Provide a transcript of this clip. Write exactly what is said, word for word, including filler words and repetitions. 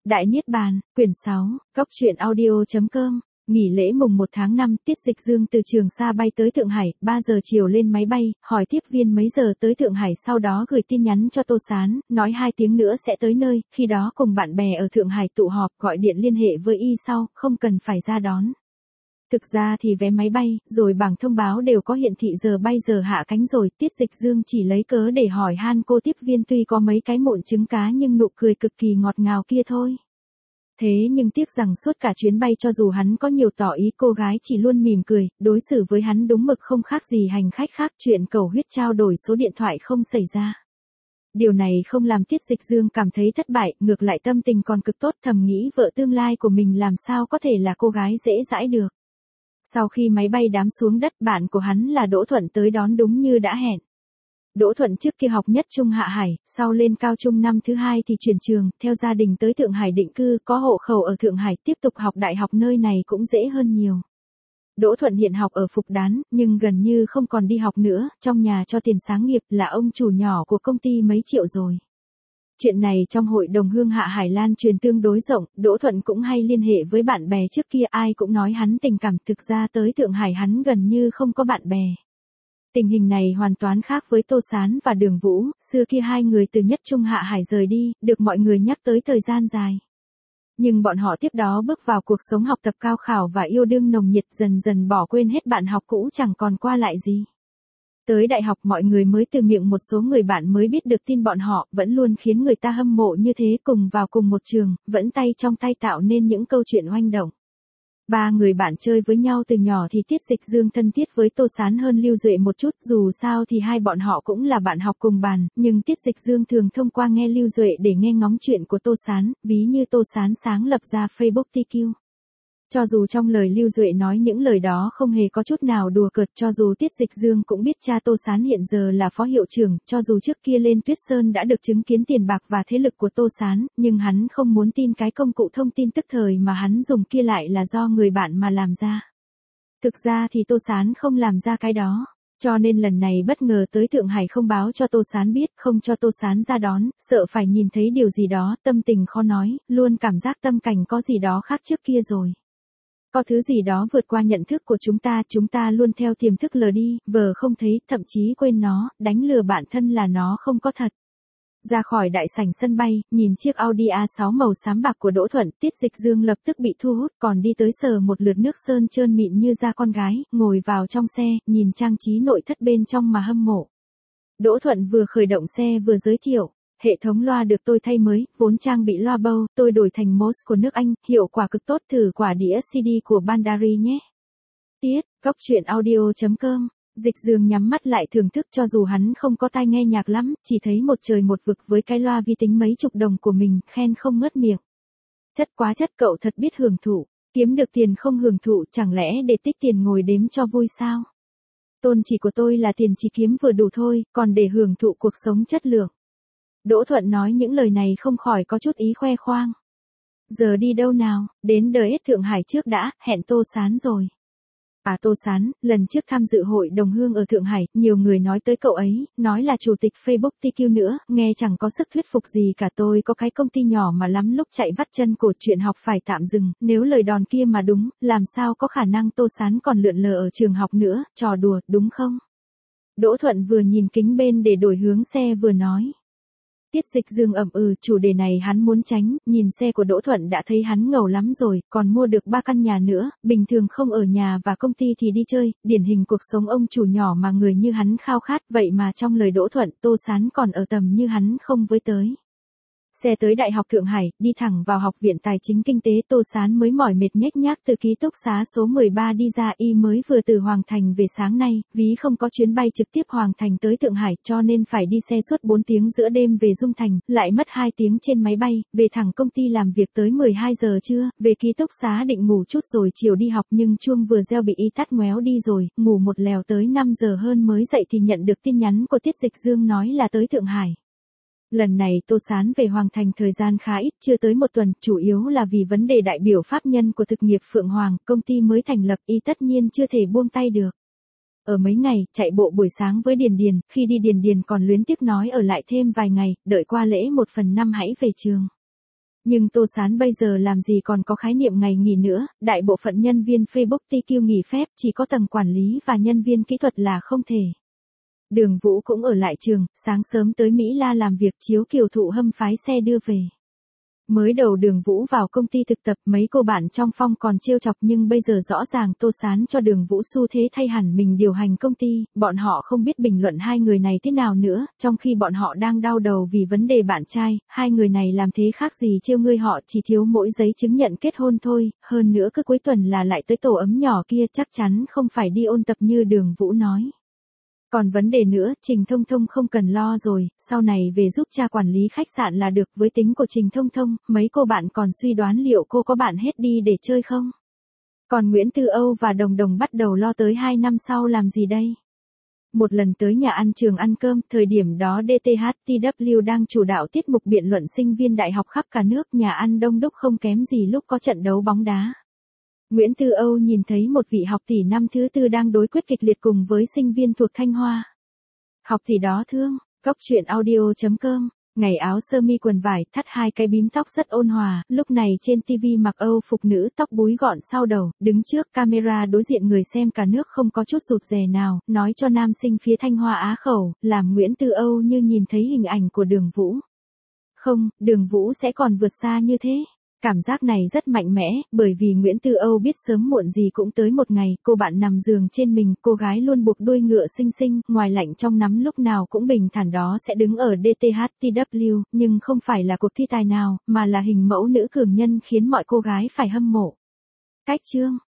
Đại Niết Bàn, quyển sáu, Cóc truyện audio chấm com. Nghỉ lễ mùng một tháng năm, Tiết Dịch Dương từ Trường Sa bay tới Thượng Hải, ba giờ chiều lên máy bay, hỏi tiếp viên mấy giờ tới Thượng Hải, sau đó gửi tin nhắn cho Tô Sán, nói hai tiếng nữa sẽ tới nơi, khi đó cùng bạn bè ở Thượng Hải tụ họp, gọi điện liên hệ với y sau, không cần phải ra đón. Thực ra thì vé máy bay, rồi bảng thông báo đều có hiển thị giờ bay giờ hạ cánh rồi, Tiết Dịch Dương chỉ lấy cớ để hỏi han cô tiếp viên tuy có mấy cái mụn trứng cá nhưng nụ cười cực kỳ ngọt ngào kia thôi. Thế nhưng tiếc rằng suốt cả chuyến bay cho dù hắn có nhiều tỏ ý cô gái chỉ luôn mỉm cười, đối xử với hắn đúng mực không khác gì hành khách khác, chuyện cầu huyết trao đổi số điện thoại không xảy ra. Điều này không làm Tiết Dịch Dương cảm thấy thất bại, ngược lại tâm tình còn cực tốt, thầm nghĩ vợ tương lai của mình làm sao có thể là cô gái dễ dãi được. Sau khi máy bay đáp xuống đất, bạn của hắn là Đỗ Thuận tới đón đúng như đã hẹn. Đỗ Thuận trước kia học nhất trung Hạ Hải, sau lên cao trung năm thứ hai thì chuyển trường, theo gia đình tới Thượng Hải định cư, có hộ khẩu ở Thượng Hải, tiếp tục học đại học nơi này cũng dễ hơn nhiều. Đỗ Thuận hiện học ở Phục Đán, nhưng gần như không còn đi học nữa, trong nhà cho tiền sáng nghiệp, là ông chủ nhỏ của công ty mấy triệu rồi. Chuyện này trong hội đồng hương Hạ Hải lan truyền tương đối rộng, Đỗ Thuận cũng hay liên hệ với bạn bè trước kia, ai cũng nói hắn tình cảm, thực ra tới Thượng Hải hắn gần như không có bạn bè. Tình hình này hoàn toàn khác với Tô Sán và Đường Vũ, xưa kia hai người từ nhất trung Hạ Hải rời đi, được mọi người nhắc tới thời gian dài. Nhưng bọn họ tiếp đó bước vào cuộc sống học tập cao khảo và yêu đương nồng nhiệt, dần dần bỏ quên hết bạn học cũ, chẳng còn qua lại gì. Tới đại học mọi người mới từ miệng một số người bạn mới biết được tin bọn họ, vẫn luôn khiến người ta hâm mộ như thế, cùng vào cùng một trường, vẫn tay trong tay tạo nên những câu chuyện oanh động. Ba người bạn chơi với nhau từ nhỏ thì Tiết Dịch Dương thân thiết với Tô Sán hơn Lưu Duệ một chút, dù sao thì hai bọn họ cũng là bạn học cùng bàn, nhưng Tiết Dịch Dương thường thông qua nghe Lưu Duệ để nghe ngóng chuyện của Tô Sán, ví như Tô Sán sáng lập ra Facebook tê quy. Cho dù trong lời Lưu Duệ nói những lời đó không hề có chút nào đùa cợt, cho dù Tiết Dịch Dương cũng biết cha Tô Sán hiện giờ là phó hiệu trưởng, cho dù trước kia lên Tuyết Sơn đã được chứng kiến tiền bạc và thế lực của Tô Sán, nhưng hắn không muốn tin cái công cụ thông tin tức thời mà hắn dùng kia lại là do người bạn mà làm ra. Thực ra thì Tô Sán không làm ra cái đó. Cho nên lần này bất ngờ tới Thượng Hải không báo cho Tô Sán biết, không cho Tô Sán ra đón, sợ phải nhìn thấy điều gì đó, tâm tình khó nói, luôn cảm giác tâm cảnh có gì đó khác trước kia rồi. Có thứ gì đó vượt qua nhận thức của chúng ta, chúng ta luôn theo tiềm thức lờ đi, vờ không thấy, thậm chí quên nó, đánh lừa bản thân là nó không có thật. Ra khỏi đại sảnh sân bay, nhìn chiếc Audi a sáu màu xám bạc của Đỗ Thuận, Tiết Dịch Dương lập tức bị thu hút, còn đi tới sờ một lượt nước sơn trơn mịn như da con gái, ngồi vào trong xe, nhìn trang trí nội thất bên trong mà hâm mộ. Đỗ Thuận vừa khởi động xe vừa giới thiệu. Hệ thống loa được tôi thay mới, vốn trang bị loa bâu, tôi đổi thành Bose của nước Anh, hiệu quả cực tốt, thử quả đĩa xê đê của Bandari nhé. Tiết, Cóc truyện audio chấm com. Dịch Dương nhắm mắt lại thưởng thức, cho dù hắn không có tai nghe nhạc lắm, chỉ thấy một trời một vực với cái loa vi tính mấy chục đồng của mình, khen không ngớt miệng. Chất quá chất, cậu thật biết hưởng thụ, kiếm được tiền không hưởng thụ, chẳng lẽ để tích tiền ngồi đếm cho vui sao? Tôn chỉ của tôi là tiền chỉ kiếm vừa đủ thôi, còn để hưởng thụ cuộc sống chất lượng. Đỗ Thuận nói những lời này không khỏi có chút ý khoe khoang. Giờ đi đâu nào, đến đời hết Thượng Hải trước đã, hẹn Tô Sán rồi. À Tô Sán, lần trước tham dự hội đồng hương ở Thượng Hải, nhiều người nói tới cậu ấy, nói là chủ tịch Facebook tê quy nữa, nghe chẳng có sức thuyết phục gì cả, tôi có cái công ty nhỏ mà lắm lúc chạy vắt chân cột, chuyện học phải tạm dừng, nếu lời đòn kia mà đúng, làm sao có khả năng Tô Sán còn lượn lờ ở trường học nữa, trò đùa, đúng không? Đỗ Thuận vừa nhìn kính bên để đổi hướng xe vừa nói. Tiết Dịch Dương ậm ừ, chủ đề này hắn muốn tránh, nhìn xe của Đỗ Thuận đã thấy hắn ngầu lắm rồi, còn mua được ba căn nhà nữa, bình thường không ở nhà và công ty thì đi chơi, điển hình cuộc sống ông chủ nhỏ mà người như hắn khao khát, vậy mà trong lời Đỗ Thuận, Tô Sán còn ở tầm như hắn không với tới. Xe tới Đại học Thượng Hải, đi thẳng vào Học viện Tài chính Kinh tế, Tô Sán mới mỏi mệt nhếch nhác từ ký túc xá số mười ba đi ra, y mới vừa từ Hoàng Thành về sáng nay, ví không có chuyến bay trực tiếp Hoàng Thành tới Thượng Hải, cho nên phải đi xe suốt bốn tiếng giữa đêm về Dung Thành, lại mất hai tiếng trên máy bay, về thẳng công ty làm việc tới mười hai giờ trưa, về ký túc xá định ngủ chút rồi chiều đi học, nhưng chuông vừa reo bị y tắt ngoéo đi rồi, ngủ một lèo tới năm giờ hơn mới dậy thì nhận được tin nhắn của Tiết Dịch Dương nói là tới Thượng Hải. Lần này Tô Sán về Hoàng Thành thời gian khá ít, chưa tới một tuần, chủ yếu là vì vấn đề đại biểu pháp nhân của thực nghiệp Phượng Hoàng, công ty mới thành lập, y tất nhiên chưa thể buông tay được. Ở mấy ngày, chạy bộ buổi sáng với Điền Điền, khi đi Điền Điền còn luyến tiếc nói ở lại thêm vài ngày, đợi qua lễ một phần năm hãy về trường. Nhưng Tô Sán bây giờ làm gì còn có khái niệm ngày nghỉ nữa, đại bộ phận nhân viên Facebook tê quy nghỉ phép, chỉ có tầng quản lý và nhân viên kỹ thuật là không thể. Đường Vũ cũng ở lại trường, sáng sớm tới Mỹ La làm việc, Chiếu Kiều Thụ hâm phái xe đưa về. Mới đầu Đường Vũ vào công ty thực tập, mấy cô bạn trong phòng còn trêu chọc, nhưng bây giờ rõ ràng Tô Sán cho Đường Vũ xu thế thay hẳn mình điều hành công ty, bọn họ không biết bình luận hai người này thế nào nữa, trong khi bọn họ đang đau đầu vì vấn đề bạn trai, hai người này làm thế khác gì trêu ngươi, họ chỉ thiếu mỗi giấy chứng nhận kết hôn thôi, hơn nữa cứ cuối tuần là lại tới tổ ấm nhỏ kia, chắc chắn không phải đi ôn tập như Đường Vũ nói. Còn vấn đề nữa, Trình Thông Thông không cần lo rồi, sau này về giúp cha quản lý khách sạn là được. Với tính của Trình Thông Thông, mấy cô bạn còn suy đoán liệu cô có bạn hết đi để chơi không? Còn Nguyễn Tư Âu và Đồng Đồng bắt đầu lo tới hai năm sau làm gì đây? Một lần tới nhà ăn trường ăn cơm, thời điểm đó đê tê hát tê vê đang chủ đạo tiết mục biện luận sinh viên đại học khắp cả nước, nhà ăn đông đúc không kém gì lúc có trận đấu bóng đá. Nguyễn Tư Âu nhìn thấy một vị học tỷ năm thứ tư đang đối quyết kịch liệt cùng với sinh viên thuộc Thanh Hoa. Học tỷ đó thương, Cóc Truyện Audio chấm com, ngày áo sơ mi quần vải, thắt hai cái bím tóc rất ôn hòa, lúc này trên ti vi mặc Âu phục nữ, tóc búi gọn sau đầu, đứng trước camera đối diện người xem cả nước không có chút rụt rè nào, nói cho nam sinh phía Thanh Hoa á khẩu, làm Nguyễn Tư Âu như nhìn thấy hình ảnh của Đường Vũ. Không, Đường Vũ sẽ còn vượt xa như thế. Cảm giác này rất mạnh mẽ, bởi vì Nguyễn Tư Âu biết sớm muộn gì cũng tới một ngày, cô bạn nằm giường trên mình, cô gái luôn buộc đuôi ngựa xinh xinh, ngoài lạnh trong nắm lúc nào cũng bình thản đó sẽ đứng ở đê tê hát tê vê, nhưng không phải là cuộc thi tài nào, mà là hình mẫu nữ cường nhân khiến mọi cô gái phải hâm mộ. Cách chương